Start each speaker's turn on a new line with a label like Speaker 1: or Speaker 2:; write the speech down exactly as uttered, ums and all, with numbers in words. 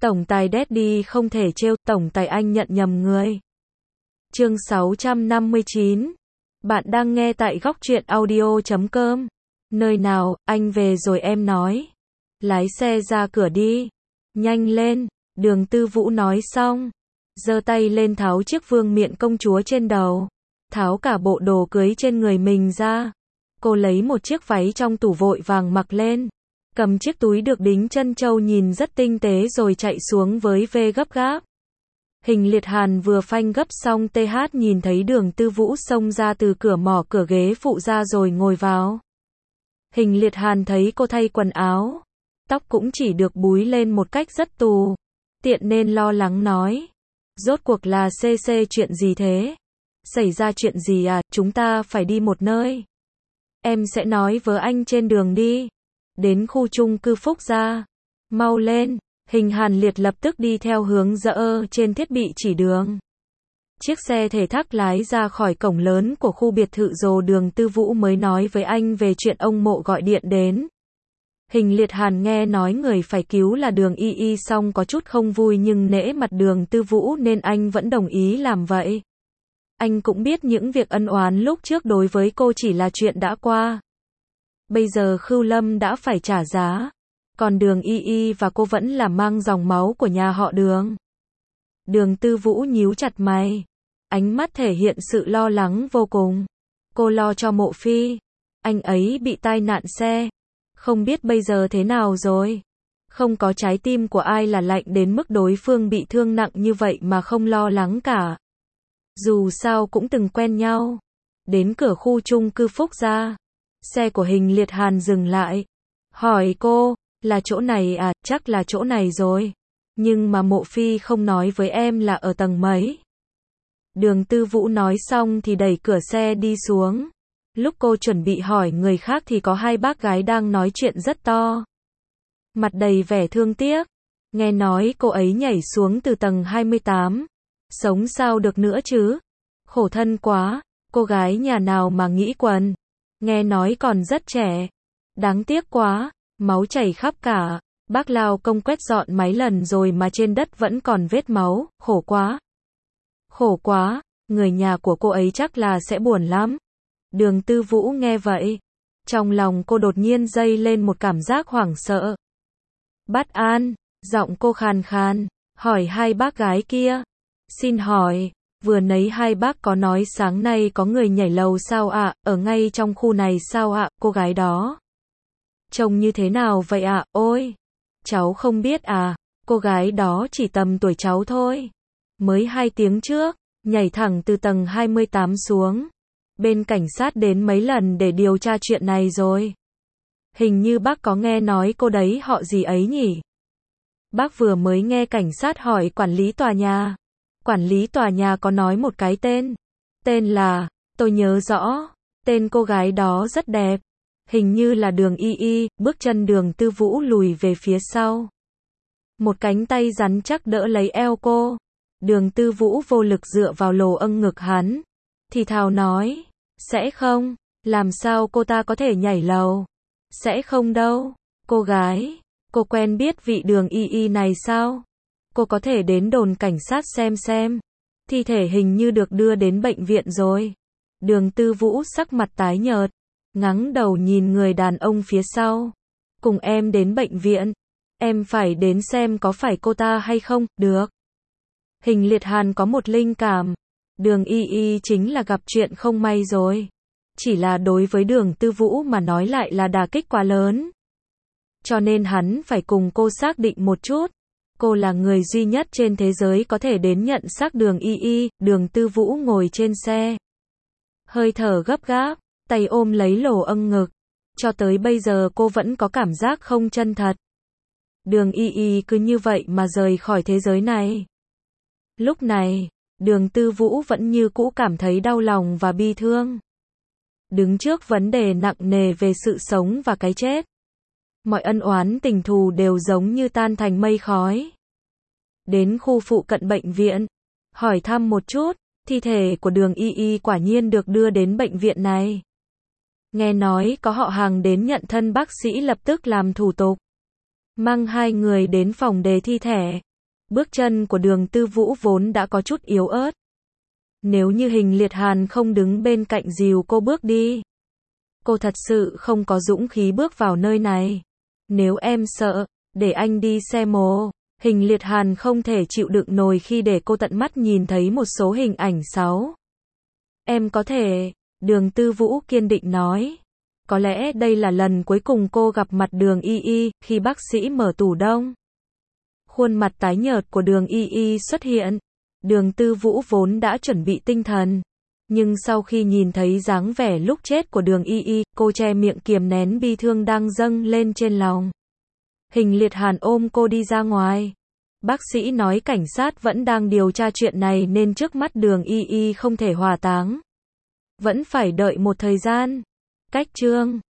Speaker 1: Tổng tài Daddy không thể trêu, tổng tài anh nhận nhầm người. Chương sáu trăm năm mươi chín. Bạn đang nghe tại góc truyện audio chấm com. Nơi nào, anh về rồi em nói. Lái xe ra cửa đi. Nhanh lên, Đường Tư Vũ nói xong. Giơ tay lên tháo chiếc vương miện công chúa trên đầu. Tháo cả bộ đồ cưới trên người mình ra. Cô lấy một chiếc váy trong tủ vội vàng mặc lên. Cầm chiếc túi được đính chân châu nhìn rất tinh tế rồi chạy xuống với V gấp gáp. Hình Liệt Hàn vừa phanh gấp xong tê hát nhìn thấy Đường Tư Vũ xông ra từ cửa mỏ cửa ghế phụ ra rồi ngồi vào. Hình Liệt Hàn thấy cô thay quần áo. Tóc cũng chỉ được búi lên một cách rất tù. Tiện nên lo lắng nói. Rốt cuộc là xê xê chuyện gì thế? Xảy ra chuyện gì à? Chúng ta phải đi một nơi. Em sẽ nói với anh trên đường đi. Đến khu chung cư Phúc Gia. Mau lên. Hình Hàn Liệt lập tức đi theo hướng dẫn trên thiết bị chỉ đường. Chiếc xe thể thác lái ra khỏi cổng lớn của khu biệt thự rồi Đường Tư Vũ mới nói với anh về chuyện ông Mộ gọi điện đến. Hình Liệt Hàn nghe nói người phải cứu là Đường Y Y xong có chút không vui nhưng nể mặt Đường Tư Vũ nên anh vẫn đồng ý làm vậy. Anh cũng biết những việc ân oán lúc trước đối với cô chỉ là chuyện đã qua. Bây giờ Khưu Lâm đã phải trả giá. Còn Đường Y Y và cô vẫn là mang dòng máu của nhà họ Đường. Đường Tư Vũ nhíu chặt mày. Ánh mắt thể hiện sự lo lắng vô cùng. Cô lo cho Mộ Phi. Anh ấy bị tai nạn xe. Không biết bây giờ thế nào rồi. Không có trái tim của ai là lạnh đến mức đối phương bị thương nặng như vậy mà không lo lắng cả. Dù sao cũng từng quen nhau. Đến cửa khu chung cư Phúc Gia. Xe của Hình Liệt Hàn dừng lại. Hỏi cô, là chỗ này à? Chắc là chỗ này rồi. Nhưng mà Mộ Phi không nói với em là ở tầng mấy. Đường Tư Vũ nói xong thì đẩy cửa xe đi xuống. Lúc cô chuẩn bị hỏi người khác thì có hai bác gái đang nói chuyện rất to. Mặt đầy vẻ thương tiếc. Nghe nói cô ấy nhảy xuống từ tầng hai mươi tám. Sống sao được nữa chứ? Khổ thân quá. Cô gái nhà nào mà nghĩ quần. Nghe nói còn rất trẻ. Đáng tiếc quá. Máu chảy khắp cả. Bác lao công quét dọn mấy lần rồi mà trên đất vẫn còn vết máu. Khổ quá. Khổ quá. Người nhà của cô ấy chắc là sẽ buồn lắm. Đường Tư Vũ nghe vậy. Trong lòng cô đột nhiên dâng lên một cảm giác hoảng sợ. Bát An. Giọng cô khàn khàn. Hỏi hai bác gái kia. Xin hỏi. Vừa nấy hai bác có nói sáng nay có người nhảy lầu sao ạ? Ở ngay trong khu này sao ạ? Cô gái đó. Trông như thế nào vậy ạ? Ôi. Cháu không biết à. Cô gái đó chỉ tầm tuổi cháu thôi. Mới hai tiếng trước. Nhảy thẳng từ tầng hai mươi tám xuống. Bên cảnh sát đến mấy lần để điều tra chuyện này rồi. Hình như bác có nghe nói cô đấy họ gì ấy nhỉ? Bác vừa mới nghe cảnh sát hỏi quản lý tòa nhà. Quản lý tòa nhà có nói một cái tên. Tên là, tôi nhớ rõ. Tên cô gái đó rất đẹp. Hình như là Đường Y Y. Bước chân Đường Tư Vũ lùi về phía sau. Một cánh tay rắn chắc đỡ lấy eo cô. Đường Tư Vũ vô lực dựa vào lồ âng ngực hắn. Thì thào nói. Sẽ không. Làm sao cô ta có thể nhảy lầu? Sẽ không đâu. Cô gái. Cô quen biết vị Đường Y Y này sao? Cô có thể đến đồn cảnh sát xem xem. Thi thể hình như được đưa đến bệnh viện rồi. Đường Tư Vũ sắc mặt tái nhợt. Ngắng đầu nhìn người đàn ông phía sau. Cùng em đến bệnh viện. Em phải đến xem có phải cô ta hay không. Được. Hình Liệt Hàn có một linh cảm. Đường Y Y chính là gặp chuyện không may rồi. Chỉ là đối với Đường Tư Vũ mà nói lại là đả kích quá lớn. Cho nên hắn phải cùng cô xác định một chút. Cô là người duy nhất trên thế giới có thể đến nhận xác Đường Y Y. Đường Tư Vũ ngồi trên xe. Hơi thở gấp gáp, tay ôm lấy lồ âng ngực. Cho tới bây giờ cô vẫn có cảm giác không chân thật. Đường Y Y cứ như vậy mà rời khỏi thế giới này. Lúc này, Đường Tư Vũ vẫn như cũ cảm thấy đau lòng và bi thương. Đứng trước vấn đề nặng nề về sự sống và cái chết. Mọi ân oán tình thù đều giống như tan thành mây khói. Đến khu phụ cận bệnh viện, hỏi thăm một chút, thi thể của Đường Y Y quả nhiên được đưa đến bệnh viện này. Nghe nói có họ hàng đến nhận thân bác sĩ lập tức làm thủ tục. Mang hai người đến phòng đề thi thể. Bước chân của Đường Tư Vũ vốn đã có chút yếu ớt. Nếu như Hình Liệt Hàn không đứng bên cạnh dìu cô bước đi, cô thật sự không có dũng khí bước vào nơi này. Nếu em sợ, để anh đi xe mô. Hình Liệt Hàn không thể chịu đựng nổi khi để cô tận mắt nhìn thấy một số hình ảnh xấu. Em có thể, Đường Tư Vũ kiên định nói. Có lẽ đây là lần cuối cùng cô gặp mặt Đường Y Y, khi bác sĩ mở tủ đông. Khuôn mặt tái nhợt của Đường Y Y xuất hiện. Đường Tư Vũ vốn đã chuẩn bị tinh thần. Nhưng sau khi nhìn thấy dáng vẻ lúc chết của Đường Y Y, cô che miệng kiềm nén bi thương đang dâng lên trên lòng. Hình Liệt Hàn ôm cô đi ra ngoài. Bác sĩ nói cảnh sát vẫn đang điều tra chuyện này nên trước mắt Đường Y Y không thể hỏa táng. Vẫn phải đợi một thời gian. Cách chương